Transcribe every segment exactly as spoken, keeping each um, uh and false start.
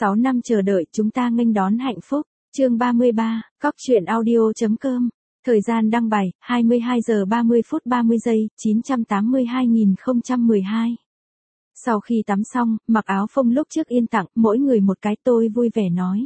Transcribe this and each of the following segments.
sáu năm chờ đợi chúng ta nghênh đón hạnh phúc. Chương ba mươi ba, cóc truyện audio chấm com. Thời gian đăng bài, hai mươi hai giờ ba mươi phút ba mươi giây, chín trăm tám mươi hai nghìn không trăm mười hai. Sau khi tắm xong, mặc áo phông lúc trước Yên tặng, mỗi người một cái, tôi vui vẻ nói.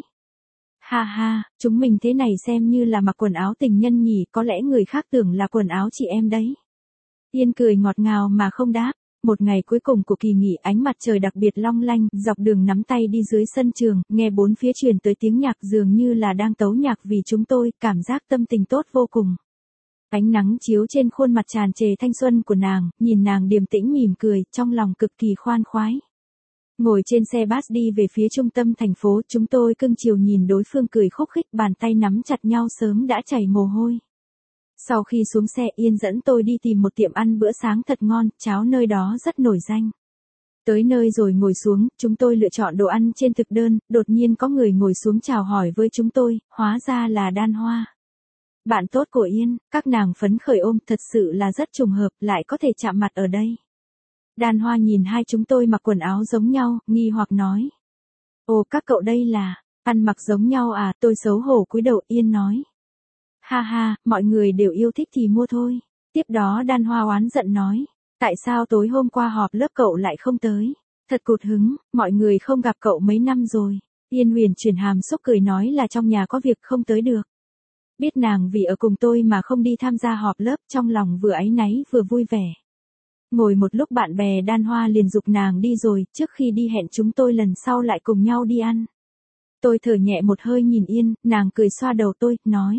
Ha ha, chúng mình thế này xem như là mặc quần áo tình nhân nhỉ, có lẽ người khác tưởng là quần áo chị em đấy. Yên cười ngọt ngào mà không đáp. Một ngày cuối cùng của kỳ nghỉ, ánh mặt trời đặc biệt long lanh, dọc đường nắm tay đi dưới sân trường, nghe bốn phía truyền tới tiếng nhạc dường như là đang tấu nhạc vì chúng tôi, cảm giác tâm tình tốt vô cùng. Ánh nắng chiếu trên khuôn mặt tràn trề thanh xuân của nàng, nhìn nàng điềm tĩnh mỉm cười, trong lòng cực kỳ khoan khoái. Ngồi trên xe bus đi về phía trung tâm thành phố, chúng tôi cưng chiều nhìn đối phương cười khúc khích, bàn tay nắm chặt nhau sớm đã chảy mồ hôi. Sau khi xuống xe, Yên dẫn tôi đi tìm một tiệm ăn bữa sáng thật ngon, cháo nơi đó rất nổi danh. Tới nơi rồi ngồi xuống, chúng tôi lựa chọn đồ ăn trên thực đơn, đột nhiên có người ngồi xuống chào hỏi với chúng tôi, hóa ra là Đan Hoa. Bạn tốt của Yên, các nàng phấn khởi ôm, thật sự là rất trùng hợp, lại có thể chạm mặt ở đây. Đan Hoa nhìn hai chúng tôi mặc quần áo giống nhau, nghi hoặc nói. Ồ, các cậu đây là, ăn mặc giống nhau à, tôi xấu hổ cúi đầu. Yên nói. Ha ha, mọi người đều yêu thích thì mua thôi. Tiếp đó Đan Hoa oán giận nói. Tại sao tối hôm qua họp lớp cậu lại không tới? Thật cụt hứng, mọi người không gặp cậu mấy năm rồi. Yên huyền chuyển hàm xúc cười nói là trong nhà có việc không tới được. Biết nàng vì ở cùng tôi mà không đi tham gia họp lớp, trong lòng vừa áy náy vừa vui vẻ. Ngồi một lúc bạn bè Đan Hoa liền giục nàng đi rồi, trước khi đi hẹn chúng tôi lần sau lại cùng nhau đi ăn. Tôi thở nhẹ một hơi nhìn Yên, nàng cười xoa đầu tôi, nói.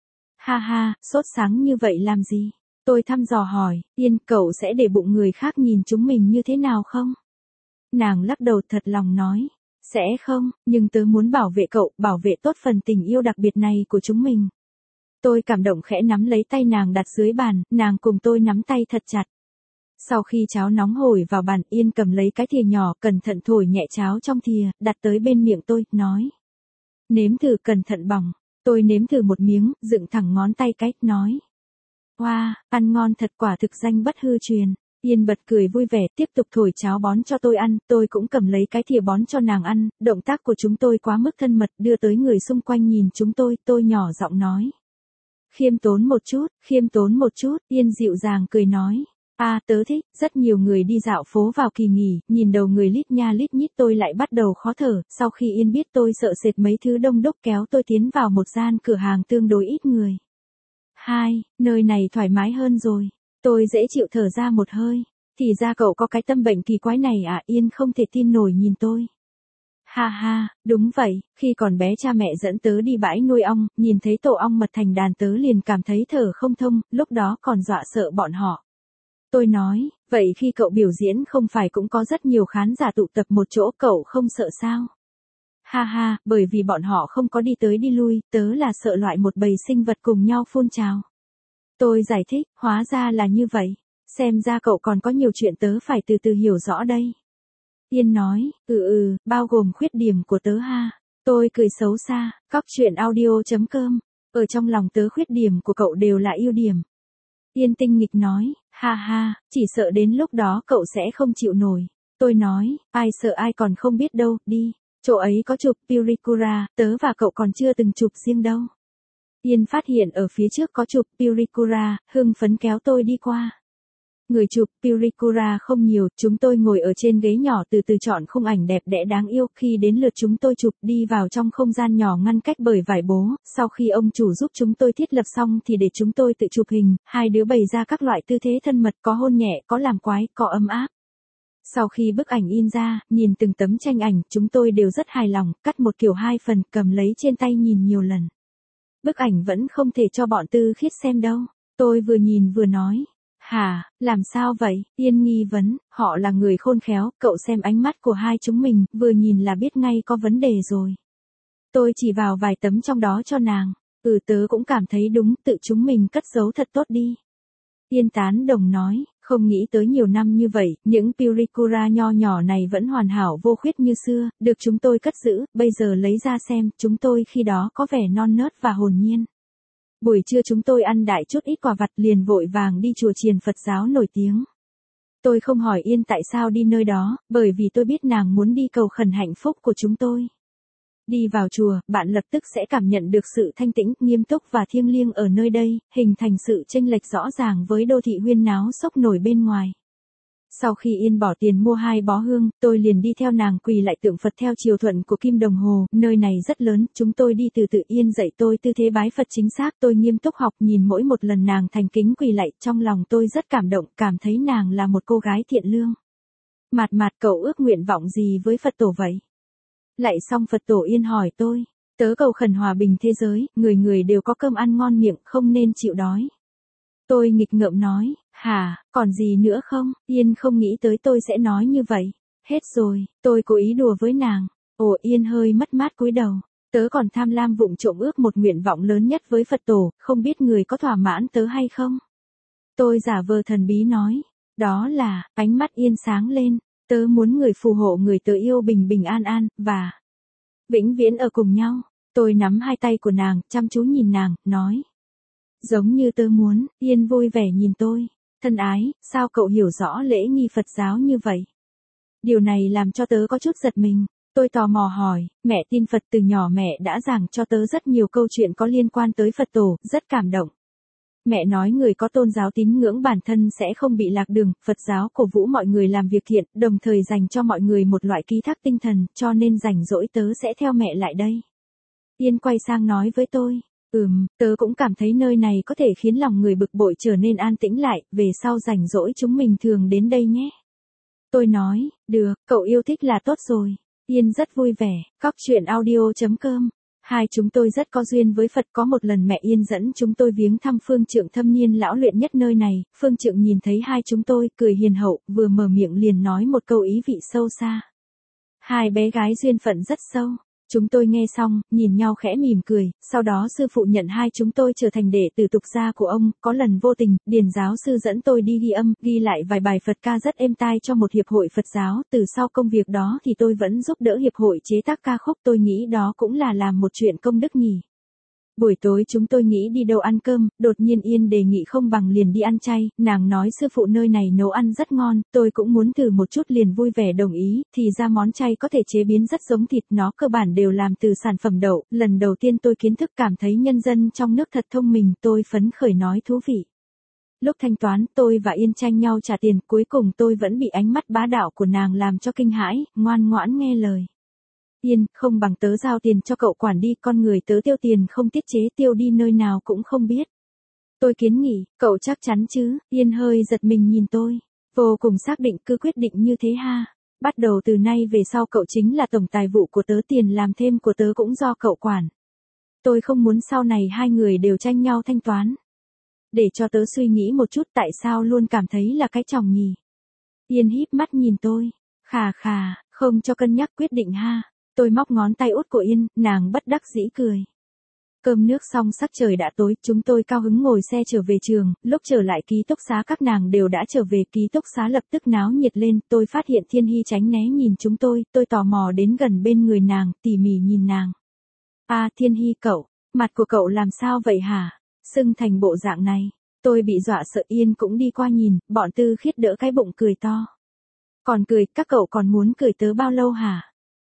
Ha ha, sốt sáng như vậy làm gì? Tôi thăm dò hỏi, Yên, cậu sẽ để bụng người khác nhìn chúng mình như thế nào không? Nàng lắc đầu thật lòng nói, sẽ không, nhưng tớ muốn bảo vệ cậu, bảo vệ tốt phần tình yêu đặc biệt này của chúng mình. Tôi cảm động khẽ nắm lấy tay nàng đặt dưới bàn, nàng cùng tôi nắm tay thật chặt. Sau khi cháo nóng hổi vào bàn, Yên cầm lấy cái thìa nhỏ, cẩn thận thổi nhẹ cháo trong thìa, đặt tới bên miệng tôi, nói. Nếm thử, cẩn thận bỏng. Tôi nếm thử một miếng, dựng thẳng ngón tay cái, nói. Wow, ăn ngon thật, quả thực danh bất hư truyền. Yên bật cười vui vẻ, tiếp tục thổi cháo bón cho tôi ăn, tôi cũng cầm lấy cái thìa bón cho nàng ăn, động tác của chúng tôi quá mức thân mật, đưa tới người xung quanh nhìn chúng tôi, tôi nhỏ giọng nói. Khiêm tốn một chút, khiêm tốn một chút, Yên dịu dàng cười nói. À, tớ thích, rất nhiều người đi dạo phố vào kỳ nghỉ, nhìn đầu người lít nha lít nhít tôi lại bắt đầu khó thở, sau khi Yên biết tôi sợ sệt mấy thứ đông đúc kéo tôi tiến vào một gian cửa hàng tương đối ít người. Hai, nơi này thoải mái hơn rồi, tôi dễ chịu thở ra một hơi, thì ra cậu có cái tâm bệnh kỳ quái này à? Yên không thể tin nổi nhìn tôi. Ha ha, đúng vậy, khi còn bé cha mẹ dẫn tớ đi bãi nuôi ong, nhìn thấy tổ ong mật thành đàn tớ liền cảm thấy thở không thông, lúc đó còn dọa sợ bọn họ. Tôi nói, vậy khi cậu biểu diễn không phải cũng có rất nhiều khán giả tụ tập một chỗ, cậu không sợ sao? Ha ha, bởi vì bọn họ không có đi tới đi lui, tớ là sợ loại một bầy sinh vật cùng nhau phun trào. Tôi giải thích, hóa ra là như vậy, xem ra cậu còn có nhiều chuyện tớ phải từ từ hiểu rõ đây. Yên nói, ừ ừ, bao gồm khuyết điểm của tớ ha. Tôi cười xấu xa, cóc truyện audio chấm com. Ở trong lòng tớ khuyết điểm của cậu đều là ưu điểm. Yên tinh nghịch nói, ha ha, chỉ sợ đến lúc đó cậu sẽ không chịu nổi. Tôi nói, ai sợ ai còn không biết đâu, đi. Chỗ ấy có chụp Pirikura, tớ và cậu còn chưa từng chụp riêng đâu. Yên phát hiện ở phía trước có chụp Pirikura, hưng phấn kéo tôi đi qua. Người chụp Pirikura không nhiều, chúng tôi ngồi ở trên ghế nhỏ từ từ chọn khung ảnh đẹp đẽ đáng yêu. Khi đến lượt chúng tôi chụp, đi vào trong không gian nhỏ ngăn cách bởi vải bố, sau khi ông chủ giúp chúng tôi thiết lập xong thì để chúng tôi tự chụp hình, hai đứa bày ra các loại tư thế thân mật, có hôn nhẹ, có làm quái, có ấm áp. Sau khi bức ảnh in ra, nhìn từng tấm tranh ảnh, chúng tôi đều rất hài lòng, cắt một kiểu hai phần, cầm lấy trên tay nhìn nhiều lần. Bức ảnh vẫn không thể cho bọn Tư Khiết xem đâu. Tôi vừa nhìn vừa nói. Hả, làm sao vậy? Yên nghi vấn, họ là người khôn khéo, cậu xem ánh mắt của hai chúng mình, vừa nhìn là biết ngay có vấn đề rồi. Tôi chỉ vào vài tấm trong đó cho nàng. Ừ, tớ cũng cảm thấy đúng, tự chúng mình cất giấu thật tốt đi. Yên tán đồng nói, không nghĩ tới nhiều năm như vậy, những Pirikura nho nhỏ này vẫn hoàn hảo vô khuyết như xưa, được chúng tôi cất giữ, bây giờ lấy ra xem, chúng tôi khi đó có vẻ non nớt và hồn nhiên. Buổi trưa chúng tôi ăn đại chút ít quà vặt liền vội vàng đi chùa chiền Phật giáo nổi tiếng. Tôi không hỏi Yên tại sao đi nơi đó, bởi vì tôi biết nàng muốn đi cầu khẩn hạnh phúc của chúng tôi. Đi vào chùa, bạn lập tức sẽ cảm nhận được sự thanh tĩnh, nghiêm túc và thiêng liêng ở nơi đây, hình thành sự chênh lệch rõ ràng với đô thị huyên náo sốc nổi bên ngoài. Sau khi Yên bỏ tiền mua hai bó hương, tôi liền đi theo nàng quỳ lại tượng Phật theo chiều thuận của kim đồng hồ, nơi này rất lớn, chúng tôi đi từ từ. Yên dạy tôi tư thế bái Phật chính xác, tôi nghiêm túc học, nhìn mỗi một lần nàng thành kính quỳ lạy, trong lòng tôi rất cảm động, cảm thấy nàng là một cô gái thiện lương. Mạt mạt, cậu ước nguyện vọng gì với Phật tổ vậy? Lạy xong Phật tổ Yên hỏi tôi, tớ cầu khẩn hòa bình thế giới, người người đều có cơm ăn ngon miệng, không nên chịu đói. Tôi nghịch ngợm nói, hả, còn gì nữa không? Yên không nghĩ tới tôi sẽ nói như vậy. Hết rồi, tôi cố ý đùa với nàng. Ồ, Yên hơi mất mát cúi đầu. Tớ còn tham lam vụng trộm ước một nguyện vọng lớn nhất với Phật tổ, không biết người có thỏa mãn tớ hay không? Tôi giả vờ thần bí nói, đó là, ánh mắt Yên sáng lên, tớ muốn người phù hộ người tớ yêu bình bình an an, và vĩnh viễn ở cùng nhau. Tôi nắm hai tay của nàng, chăm chú nhìn nàng, nói. Giống như tớ muốn. Yên vui vẻ nhìn tôi. Thân ái, sao cậu hiểu rõ lễ nghi Phật giáo như vậy? Điều này làm cho tớ có chút giật mình. Tôi tò mò hỏi, mẹ tin Phật từ nhỏ mẹ đã giảng cho tớ rất nhiều câu chuyện có liên quan tới Phật tổ, rất cảm động. Mẹ nói người có tôn giáo tín ngưỡng bản thân sẽ không bị lạc đường, Phật giáo cổ vũ mọi người làm việc thiện, đồng thời dành cho mọi người một loại ký thác tinh thần, cho nên rảnh rỗi tớ sẽ theo mẹ lại đây. Yên quay sang nói với tôi. Ừm, tớ cũng cảm thấy nơi này có thể khiến lòng người bực bội trở nên an tĩnh lại, về sau rảnh rỗi chúng mình thường đến đây nhé. Tôi nói, được, cậu yêu thích là tốt rồi. Yên rất vui vẻ, cóc truyện audio chấm com. Hai chúng tôi rất có duyên với Phật, có một lần mẹ Yên dẫn chúng tôi viếng thăm phương trượng thâm niên lão luyện nhất nơi này, phương trượng nhìn thấy hai chúng tôi, cười hiền hậu, vừa mở miệng liền nói một câu ý vị sâu xa. Hai bé gái duyên phận rất sâu. Chúng tôi nghe xong, nhìn nhau khẽ mỉm cười, sau đó sư phụ nhận hai chúng tôi trở thành đệ tử tục gia của ông, có lần vô tình, điền giáo sư dẫn tôi đi ghi âm, ghi lại vài bài Phật ca rất êm tai cho một hiệp hội Phật giáo, từ sau công việc đó thì tôi vẫn giúp đỡ hiệp hội chế tác ca khúc, tôi nghĩ đó cũng là làm một chuyện công đức nhỉ. Buổi tối chúng tôi nghĩ đi đâu ăn cơm, đột nhiên Yên đề nghị không bằng liền đi ăn chay, nàng nói sư phụ nơi này nấu ăn rất ngon, tôi cũng muốn thử một chút liền vui vẻ đồng ý, thì ra món chay có thể chế biến rất giống thịt, nó cơ bản đều làm từ sản phẩm đậu, lần đầu tiên tôi kiến thức cảm thấy nhân dân trong nước thật thông minh, tôi phấn khởi nói thú vị. Lúc thanh toán, tôi và Yên tranh nhau trả tiền, cuối cùng tôi vẫn bị ánh mắt bá đạo của nàng làm cho kinh hãi, ngoan ngoãn nghe lời. Yên, không bằng tớ giao tiền cho cậu quản đi, con người tớ tiêu tiền không tiết chế, tiêu đi nơi nào cũng không biết. Tôi kiến nghị, cậu chắc chắn chứ? Yên hơi giật mình nhìn tôi. Vô cùng xác định, cứ quyết định như thế ha. Bắt đầu từ nay về sau cậu chính là tổng tài vụ của tớ, tiền làm thêm của tớ cũng do cậu quản. Tôi không muốn sau này hai người đều tranh nhau thanh toán. Để cho tớ suy nghĩ một chút, tại sao luôn cảm thấy là cái chồng nhỉ? Yên híp mắt nhìn tôi. Khà khà, không cho cân nhắc, quyết định ha. Tôi móc ngón tay út của Yên, nàng bất đắc dĩ cười. Cơm nước xong sắc trời đã tối, chúng tôi cao hứng ngồi xe trở về trường, lúc trở lại ký túc xá các nàng đều đã trở về, ký túc xá lập tức náo nhiệt lên, tôi phát hiện Thiên Hy tránh né nhìn chúng tôi, tôi tò mò đến gần bên người nàng, tỉ mỉ nhìn nàng. À Thiên Hy cậu, mặt của cậu làm sao vậy hả? Sưng thành bộ dạng này, tôi bị dọa sợ. Yên cũng đi qua nhìn, bọn Tư Khiết đỡ cái bụng cười to. Còn cười, các cậu còn muốn cười tớ bao lâu hả?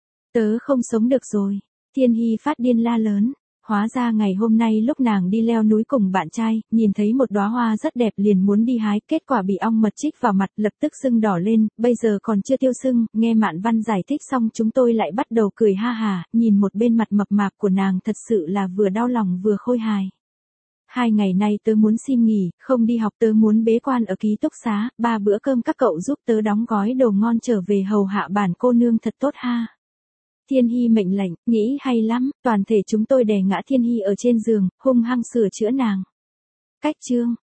Tớ không sống được rồi. Thiên Hy phát điên la lớn. Hóa ra ngày hôm nay lúc nàng đi leo núi cùng bạn trai, nhìn thấy một đóa hoa rất đẹp liền muốn đi hái, kết quả bị ong mật chích vào mặt, lập tức sưng đỏ lên, bây giờ còn chưa tiêu sưng. Nghe Mạn Văn giải thích xong chúng tôi lại bắt đầu cười ha hà, nhìn một bên mặt mập mạp của nàng thật sự là vừa đau lòng vừa khôi hài. Hai ngày nay tớ muốn xin nghỉ, không đi học, tớ muốn bế quan ở ký túc xá, ba bữa cơm các cậu giúp tớ đóng gói đồ ngon trở về hầu hạ bản cô nương thật tốt ha. Thiên Hy mệnh lệnh, nghĩ hay lắm, toàn thể chúng tôi đè ngã Thiên Hy ở trên giường, hung hăng sửa chữa nàng. Cách chương